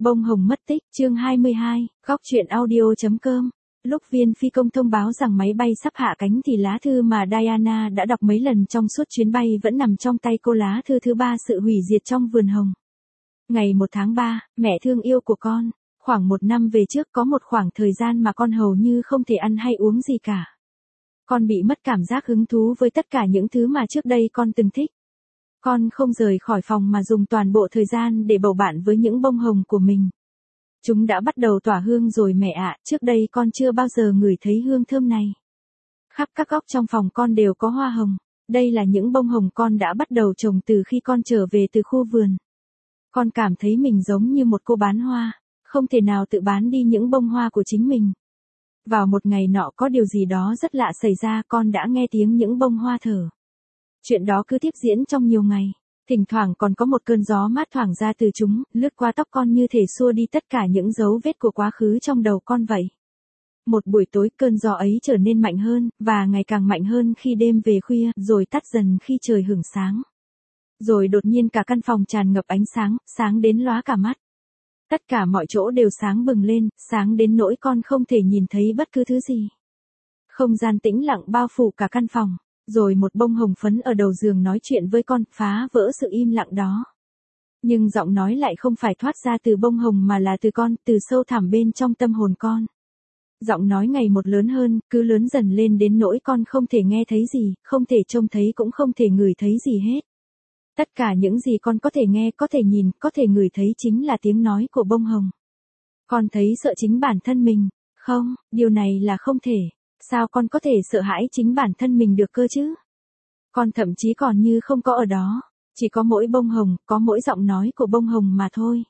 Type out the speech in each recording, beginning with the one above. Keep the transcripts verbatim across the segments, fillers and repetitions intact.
Bông hồng mất tích, chương hai mươi hai, góc truyện audio.com. Lúc viên phi công thông báo rằng máy bay sắp hạ cánh thì lá thư mà Diana đã đọc mấy lần trong suốt chuyến bay vẫn nằm trong tay cô, lá thư thứ ba, sự hủy diệt trong vườn hồng. Ngày một tháng ba, mẹ thương yêu của con, khoảng một năm về trước có một khoảng thời gian mà con hầu như không thể ăn hay uống gì cả. Con bị mất cảm giác hứng thú với tất cả những thứ mà trước đây con từng thích. Con không rời khỏi phòng mà dùng toàn bộ thời gian để bầu bạn với những bông hồng của mình. Chúng đã bắt đầu tỏa hương rồi mẹ ạ, trước đây con chưa bao giờ ngửi thấy hương thơm này. Khắp các góc trong phòng con đều có hoa hồng. Đây là những bông hồng con đã bắt đầu trồng từ khi con trở về từ khu vườn. Con cảm thấy mình giống như một cô bán hoa, không thể nào tự bán đi những bông hoa của chính mình. Vào một ngày nọ có điều gì đó rất lạ xảy ra, con đã nghe tiếng những bông hoa thở. Chuyện đó cứ tiếp diễn trong nhiều ngày. Thỉnh thoảng còn có một cơn gió mát thoảng ra từ chúng, lướt qua tóc con như thể xua đi tất cả những dấu vết của quá khứ trong đầu con vậy. Một buổi tối cơn gió ấy trở nên mạnh hơn, và ngày càng mạnh hơn khi đêm về khuya, rồi tắt dần khi trời hửng sáng. Rồi đột nhiên cả căn phòng tràn ngập ánh sáng, sáng đến lóa cả mắt. Tất cả mọi chỗ đều sáng bừng lên, sáng đến nỗi con không thể nhìn thấy bất cứ thứ gì. Không gian tĩnh lặng bao phủ cả căn phòng. Rồi một bông hồng phấn ở đầu giường nói chuyện với con, phá vỡ sự im lặng đó. Nhưng giọng nói lại không phải thoát ra từ bông hồng mà là từ con, từ sâu thẳm bên trong tâm hồn con. Giọng nói ngày một lớn hơn, cứ lớn dần lên đến nỗi con không thể nghe thấy gì, không thể trông thấy cũng không thể ngửi thấy gì hết. Tất cả những gì con có thể nghe, có thể nhìn, có thể ngửi thấy chính là tiếng nói của bông hồng. Con thấy sợ chính bản thân mình. Không, điều này là không thể. Sao con có thể sợ hãi chính bản thân mình được cơ chứ? Con thậm chí còn như không có ở đó. Chỉ có mỗi bông hồng, có mỗi giọng nói của bông hồng mà thôi.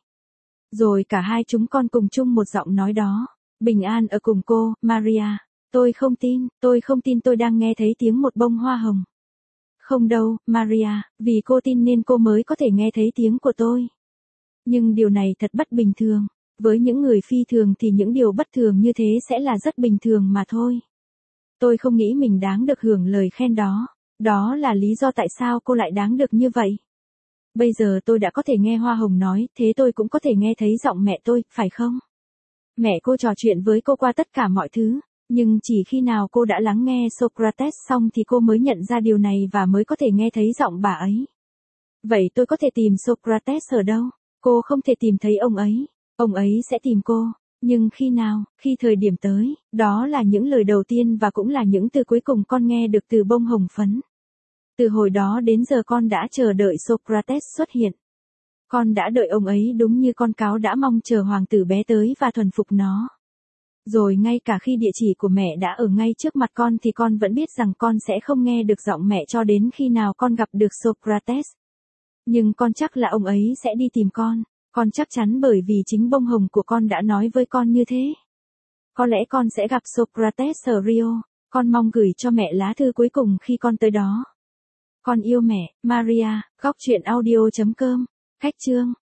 Rồi cả hai chúng con cùng chung một giọng nói đó. Bình an ở cùng cô, Maria. Tôi không tin, tôi không tin tôi đang nghe thấy tiếng một bông hoa hồng. Không đâu, Maria, vì cô tin nên cô mới có thể nghe thấy tiếng của tôi. Nhưng điều này thật bất bình thường. Với những người phi thường thì những điều bất thường như thế sẽ là rất bình thường mà thôi. Tôi không nghĩ mình đáng được hưởng lời khen đó. Đó là lý do tại sao cô lại đáng được như vậy. Bây giờ tôi đã có thể nghe hoa hồng nói, thế tôi cũng có thể nghe thấy giọng mẹ tôi, phải không? Mẹ cô trò chuyện với cô qua tất cả mọi thứ, nhưng chỉ khi nào cô đã lắng nghe Socrates xong thì cô mới nhận ra điều này và mới có thể nghe thấy giọng bà ấy. Vậy tôi có thể tìm Socrates ở đâu? Cô không thể tìm thấy ông ấy. Ông ấy sẽ tìm cô. Nhưng khi nào, khi thời điểm tới, đó là những lời đầu tiên và cũng là những từ cuối cùng con nghe được từ bông hồng phấn. Từ hồi đó đến giờ con đã chờ đợi Socrates xuất hiện. Con đã đợi ông ấy đúng như con cáo đã mong chờ hoàng tử bé tới và thuần phục nó. Rồi ngay cả khi địa chỉ của mẹ đã ở ngay trước mặt con thì con vẫn biết rằng con sẽ không nghe được giọng mẹ cho đến khi nào con gặp được Socrates. Nhưng con chắc là ông ấy sẽ đi tìm con. Con chắc chắn bởi vì chính bông hồng của con đã nói với con như thế. Có lẽ con sẽ gặp Socrates ở Rio. Con mong gửi cho mẹ lá thư cuối cùng khi con tới đó. Con yêu mẹ, Maria. Góc truyện audio.com. Khách chương.